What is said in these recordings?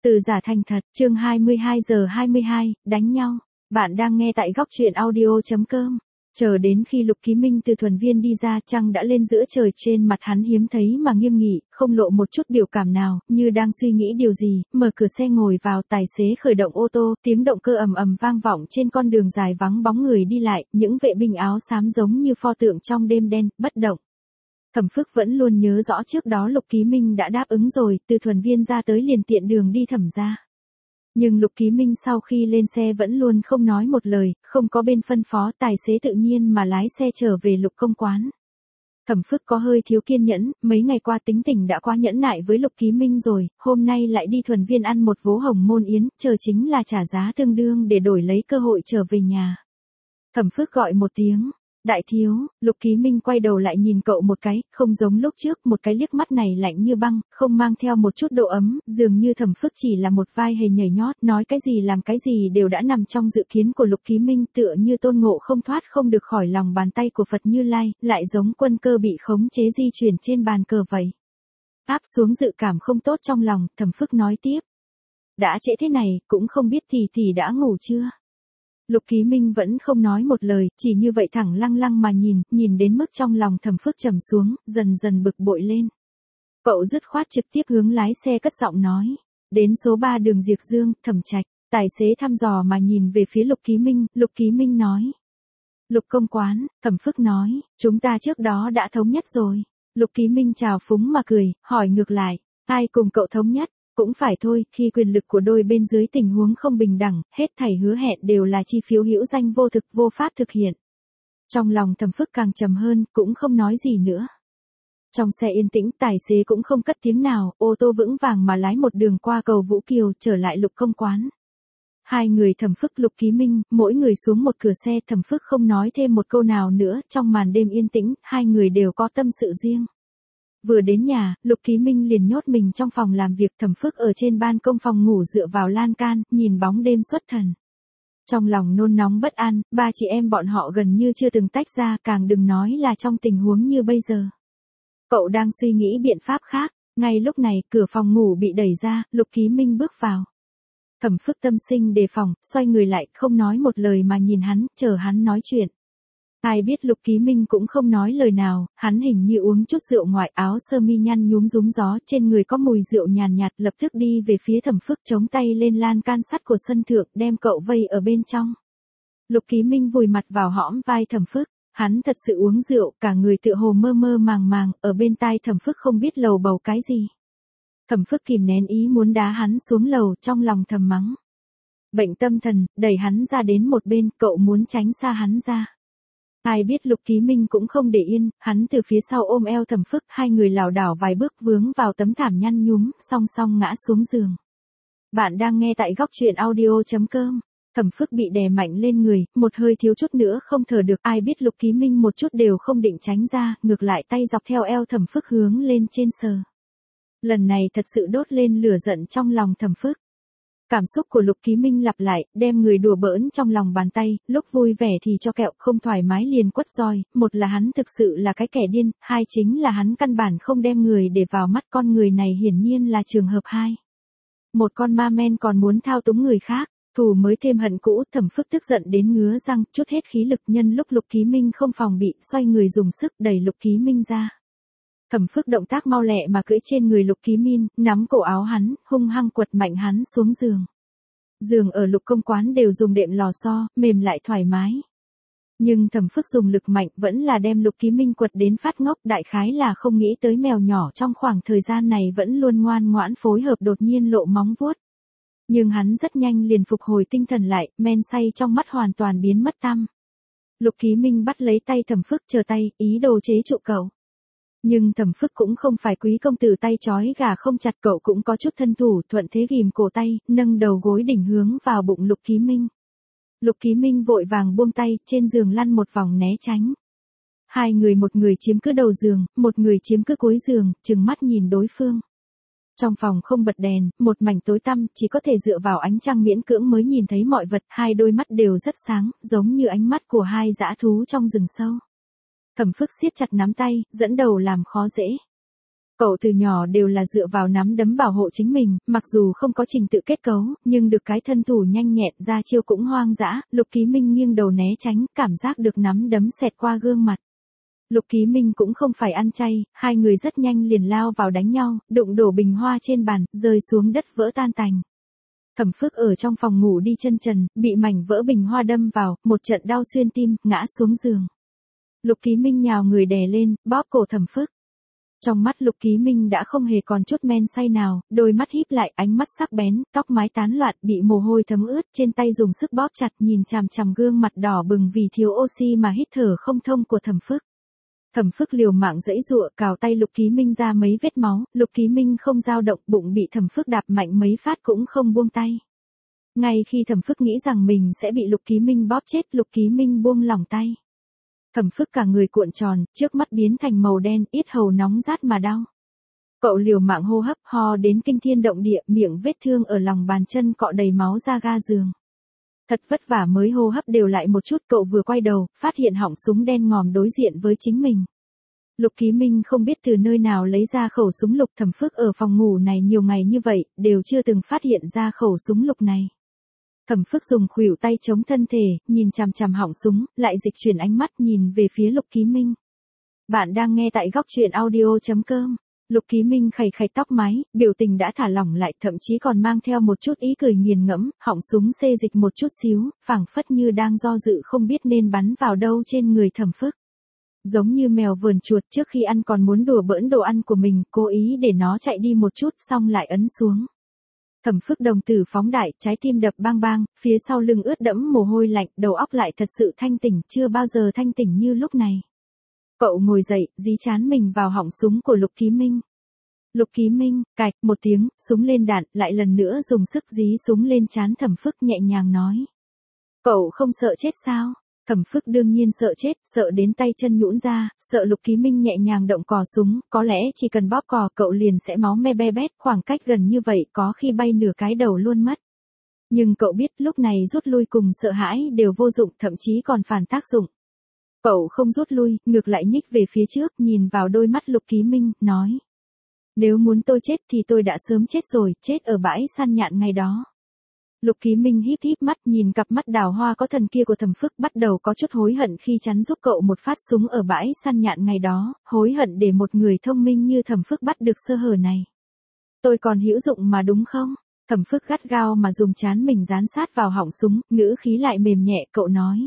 Từ giả thành thật, chương 22 giờ 22, đánh nhau. Bạn đang nghe tại góc truyện audio.com. Chờ đến khi Lục Ký Minh từ thuần viên đi ra, trăng đã lên giữa trời, trên mặt hắn hiếm thấy mà nghiêm nghị, không lộ một chút biểu cảm nào, như đang suy nghĩ điều gì, mở cửa xe ngồi vào, tài xế khởi động ô tô, tiếng động cơ ầm ầm vang vọng trên con đường dài vắng bóng người đi lại, những vệ binh áo xám giống như pho tượng trong đêm đen, bất động. Thẩm Phước vẫn luôn nhớ rõ trước đó Lục Ký Minh đã đáp ứng rồi, từ thuần viên ra tới liền tiện đường đi Thẩm gia. Nhưng Lục Ký Minh sau khi lên xe vẫn luôn không nói một lời, không có bên phân phó, tài xế tự nhiên mà lái xe trở về Lục công quán. Thẩm Phước có hơi thiếu kiên nhẫn, mấy ngày qua tính tình đã quá nhẫn nại với Lục Ký Minh rồi, hôm nay lại đi thuần viên ăn một vố hồng môn yến, chờ chính là trả giá tương đương để đổi lấy cơ hội trở về nhà. Thẩm Phước gọi một tiếng. Đại thiếu, Lục Ký Minh quay đầu lại nhìn cậu một cái, không giống lúc trước, một cái liếc mắt này lạnh như băng, không mang theo một chút độ ấm, dường như Thẩm Phước chỉ là một vai hề nhảy nhót, nói cái gì làm cái gì đều đã nằm trong dự kiến của Lục Ký Minh, tựa như Tôn Ngộ không thoát không được khỏi lòng bàn tay của Phật Như Lai, lại giống quân cơ bị khống chế di chuyển trên bàn cờ vậy. Áp xuống dự cảm không tốt trong lòng, Thẩm Phước nói tiếp. Đã trễ thế này, cũng không biết thì đã ngủ chưa? Lục Ký Minh vẫn không nói một lời, chỉ như vậy thẳng lăng lăng mà nhìn đến mức trong lòng Thẩm Phước trầm xuống, dần dần bực bội lên. Cậu dứt khoát trực tiếp hướng lái xe cất giọng nói. Đến số 3 đường Diệp Dương, Thẩm Trạch, tài xế thăm dò mà nhìn về phía Lục Ký Minh nói. Lục công quán, Thẩm Phước nói, chúng ta trước đó đã thống nhất rồi. Lục Ký Minh trào phúng mà cười, hỏi ngược lại, ai cùng cậu thống nhất? Cũng phải thôi, khi quyền lực của đôi bên dưới tình huống không bình đẳng, hết thảy hứa hẹn đều là chi phiếu hữu danh vô thực, vô pháp thực hiện. Trong lòng Thẩm Phước càng trầm hơn, cũng không nói gì nữa. Trong xe yên tĩnh, tài xế cũng không cất tiếng nào, ô tô vững vàng mà lái một đường qua cầu Vũ Kiều, trở lại Lục công quán. Hai người Thẩm Phước Lục Ký Minh, mỗi người xuống một cửa xe, Thẩm Phước không nói thêm một câu nào nữa, trong màn đêm yên tĩnh, hai người đều có tâm sự riêng. Vừa đến nhà, Lục Ký Minh liền nhốt mình trong phòng làm việc, Thẩm Phước ở trên ban công phòng ngủ dựa vào lan can, nhìn bóng đêm xuất thần. Trong lòng nôn nóng bất an, ba chị em bọn họ gần như chưa từng tách ra, càng đừng nói là trong tình huống như bây giờ. Cậu đang suy nghĩ biện pháp khác, ngay lúc này, cửa phòng ngủ bị đẩy ra, Lục Ký Minh bước vào. Thẩm Phước tâm sinh đề phòng, xoay người lại, không nói một lời mà nhìn hắn, chờ hắn nói chuyện. Ai biết Lục Ký Minh cũng không nói lời nào, hắn hình như uống chút rượu ngoại, áo sơ mi nhăn nhúm rúm gió, trên người có mùi rượu nhàn nhạt, lập tức đi về phía Thẩm Phước, chống tay lên lan can sắt của sân thượng, đem cậu vây ở bên trong. Lục Ký Minh vùi mặt vào hõm vai Thẩm Phước, hắn thật sự uống rượu, cả người tựa hồ mơ mơ màng màng, ở bên tai Thẩm Phước không biết lầu bầu cái gì. Thẩm Phước kìm nén ý muốn đá hắn xuống lầu, trong lòng thầm mắng. Bệnh tâm thần, đẩy hắn ra đến một bên, cậu muốn tránh xa hắn ra. Ai biết Lục Ký Minh cũng không để yên, hắn từ phía sau ôm eo Thẩm Phước, hai người lảo đảo vài bước vướng vào tấm thảm nhăn nhúm, song song ngã xuống giường. Bạn đang nghe tại góc truyện audio.com. Thẩm Phước bị đè mạnh lên người, một hơi thiếu chút nữa không thở được, ai biết Lục Ký Minh một chút đều không định tránh ra, ngược lại tay dọc theo eo Thẩm Phước hướng lên trên sờ. Lần này thật sự đốt lên lửa giận trong lòng Thẩm Phước. Cảm xúc của Lục Ký Minh lặp lại, đem người đùa bỡn trong lòng bàn tay, lúc vui vẻ thì cho kẹo, không thoải mái liền quất roi, một là hắn thực sự là cái kẻ điên, hai chính là hắn căn bản không đem người để vào mắt, con người này hiển nhiên là trường hợp hai. Một con ma men còn muốn thao túng người khác, thù mới thêm hận cũ, Thẩm Phước tức giận đến ngứa răng, chút hết khí lực, nhân lúc Lục Ký Minh không phòng bị, xoay người dùng sức đẩy Lục Ký Minh ra. Thẩm Phước động tác mau lẹ mà cưỡi trên người Lục Ký Minh, nắm cổ áo hắn, hung hăng quật mạnh hắn xuống giường. Giường ở Lục công quán đều dùng đệm lò xo, mềm lại thoải mái. Nhưng Thẩm Phước dùng lực mạnh vẫn là đem Lục Ký Minh quật đến phát ngốc, đại khái là không nghĩ tới mèo nhỏ trong khoảng thời gian này vẫn luôn ngoan ngoãn phối hợp đột nhiên lộ móng vuốt. Nhưng hắn rất nhanh liền phục hồi tinh thần lại, men say trong mắt hoàn toàn biến mất tăm. Lục Ký Minh bắt lấy tay Thẩm Phước, chờ tay, ý đồ chế trụ cậu. Nhưng Thẩm Phước cũng không phải quý công tử tay trói gà không chặt, cậu cũng có chút thân thủ, thuận thế ghìm cổ tay, nâng đầu gối đỉnh hướng vào bụng Lục Ký Minh. Lục Ký Minh vội vàng buông tay, trên giường lăn một vòng né tránh. Hai người, một người chiếm cứ đầu giường, một người chiếm cứ cuối giường, trừng mắt nhìn đối phương. Trong phòng không bật đèn, một mảnh tối tăm, chỉ có thể dựa vào ánh trăng miễn cưỡng mới nhìn thấy mọi vật, hai đôi mắt đều rất sáng, giống như ánh mắt của hai dã thú trong rừng sâu. Thẩm Phước siết chặt nắm tay, dẫn đầu làm khó dễ. Cậu từ nhỏ đều là dựa vào nắm đấm bảo hộ chính mình, mặc dù không có trình tự kết cấu, nhưng được cái thân thủ nhanh nhẹn, ra chiêu cũng hoang dã. Lục Ký Minh nghiêng đầu né tránh, cảm giác được nắm đấm xẹt qua gương mặt. Lục Ký Minh cũng không phải ăn chay, hai người rất nhanh liền lao vào đánh nhau, đụng đổ bình hoa trên bàn, rơi xuống đất vỡ tan tành. Thẩm Phước ở trong phòng ngủ đi chân trần, bị mảnh vỡ bình hoa đâm vào, một trận đau xuyên tim, ngã xuống giường. Lục Ký Minh nhào người đè lên, bóp cổ Thẩm Phước. Trong mắt Lục Ký Minh đã không hề còn chút men say nào, đôi mắt híp lại, ánh mắt sắc bén, tóc mái tán loạn, bị mồ hôi thấm ướt, trên tay dùng sức bóp chặt, nhìn chằm chằm gương mặt đỏ bừng vì thiếu oxy mà hít thở không thông của Thẩm Phước. Thẩm Phước liều mạng giãy giụa, cào tay Lục Ký Minh ra mấy vết máu, Lục Ký Minh không dao động, bụng bị Thẩm Phước đạp mạnh mấy phát cũng không buông tay. Ngay khi Thẩm Phước nghĩ rằng mình sẽ bị Lục Ký Minh bóp chết, Lục Ký Minh buông lỏng tay. Thẩm Phước cả người cuộn tròn, trước mắt biến thành màu đen, yết hầu nóng rát mà đau. Cậu liều mạng hô hấp, ho đến kinh thiên động địa, miệng vết thương ở lòng bàn chân cọ đầy máu ra ga giường. Thật vất vả mới hô hấp đều lại một chút, cậu vừa quay đầu, phát hiện họng súng đen ngòm đối diện với chính mình. Lục Ký Minh không biết từ nơi nào lấy ra khẩu súng lục. Thẩm Phước ở phòng ngủ này nhiều ngày như vậy, đều chưa từng phát hiện ra khẩu súng lục này. Thẩm Phước dùng khuỷu tay chống thân thể, nhìn chằm chằm họng súng, lại dịch chuyển ánh mắt nhìn về phía Lục Ký Minh. Bạn đang nghe tại góc truyện audio.com. Lục Ký Minh khẩy khẩy tóc mái, biểu tình đã thả lỏng lại, thậm chí còn mang theo một chút ý cười nghiền ngẫm, họng súng xê dịch một chút xíu, phảng phất như đang do dự không biết nên bắn vào đâu trên người Thẩm Phước. Giống như mèo vờn chuột, trước khi ăn còn muốn đùa bỡn đồ ăn của mình, cố ý để nó chạy đi một chút, xong lại ấn xuống. Thẩm Phước đồng tử phóng đại, trái tim đập bang bang, phía sau lưng ướt đẫm mồ hôi lạnh, đầu óc lại thật sự thanh tỉnh, chưa bao giờ thanh tỉnh như lúc này. Cậu ngồi dậy, dí trán mình vào họng súng của Lục Ký Minh. Lục Ký Minh, cạch, một tiếng, súng lên đạn, lại lần nữa dùng sức dí súng lên trán Thẩm Phước, nhẹ nhàng nói. Cậu không sợ chết sao? Thẩm Phước đương nhiên sợ chết, sợ đến tay chân nhũn ra, sợ Lục Ký Minh nhẹ nhàng động cò súng, có lẽ chỉ cần bóp cò cậu liền sẽ máu me be bét, khoảng cách gần như vậy có khi bay nửa cái đầu luôn mất. Nhưng cậu biết lúc này rút lui cùng sợ hãi đều vô dụng, thậm chí còn phản tác dụng. Cậu không rút lui, ngược lại nhích về phía trước, nhìn vào đôi mắt Lục Ký Minh, nói. Nếu muốn tôi chết thì tôi đã sớm chết rồi, chết ở bãi săn nhạn ngày đó. Lục Ký Minh híp híp mắt, nhìn cặp mắt đào hoa có thần kia của Thẩm Phước, bắt đầu có chút hối hận khi chắn giúp cậu một phát súng ở bãi săn nhạn ngày đó, hối hận để một người thông minh như Thẩm Phước bắt được sơ hở này. Tôi còn hữu dụng mà đúng không? Thẩm Phước gắt gao mà dùng trán mình dán sát vào họng súng, ngữ khí lại mềm nhẹ, cậu nói.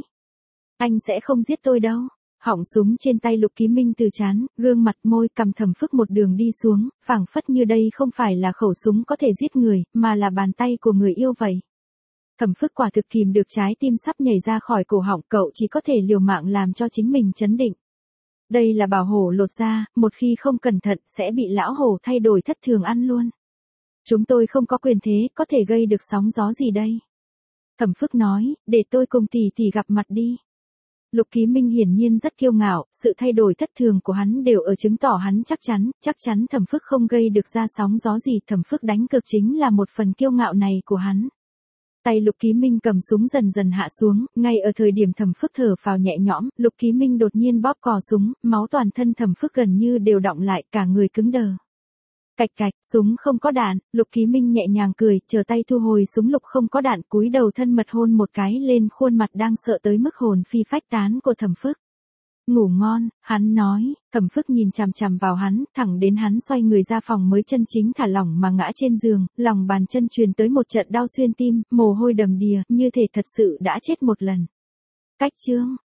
Anh sẽ không giết tôi đâu. Họng súng trên tay Lục Ký Minh từ trán, gương mặt, môi, cằm Thẩm Phước một đường đi xuống, phảng phất như đây không phải là khẩu súng có thể giết người, mà là bàn tay của người yêu vậy. Thẩm Phước quả thực kìm được trái tim sắp nhảy ra khỏi cổ họng, cậu chỉ có thể liều mạng làm cho chính mình trấn định. Đây là bảo hổ lột da, một khi không cẩn thận sẽ bị lão hổ thay đổi thất thường ăn luôn. Chúng tôi không có quyền thế, có thể gây được sóng gió gì đây? Thẩm Phước nói, để tôi cùng tỷ tỷ gặp mặt đi. Lục Ký Minh hiển nhiên rất kiêu ngạo, sự thay đổi thất thường của hắn đều ở chứng tỏ hắn chắc chắn Thẩm Phước không gây được ra sóng gió gì, Thẩm Phước đánh cược chính là một phần kiêu ngạo này của hắn. Tay Lục Ký Minh cầm súng dần dần hạ xuống, ngay ở thời điểm Thẩm Phước thở phào nhẹ nhõm, Lục Ký Minh đột nhiên bóp cò súng, máu toàn thân Thẩm Phước gần như đều đọng lại, cả người cứng đờ. Cạch cạch, súng không có đạn, Lục Ký Minh nhẹ nhàng cười, chờ tay thu hồi súng lục không có đạn, cúi đầu thân mật hôn một cái lên khuôn mặt đang sợ tới mức hồn phi phách tán của Thẩm Phước. Ngủ ngon, hắn nói. Thẩm Phước nhìn chằm chằm vào hắn, thẳng đến hắn xoay người ra phòng mới chân chính thả lỏng mà ngã trên giường, lòng bàn chân truyền tới một trận đau xuyên tim, mồ hôi đầm đìa, như thể thật sự đã chết một lần. Cách chương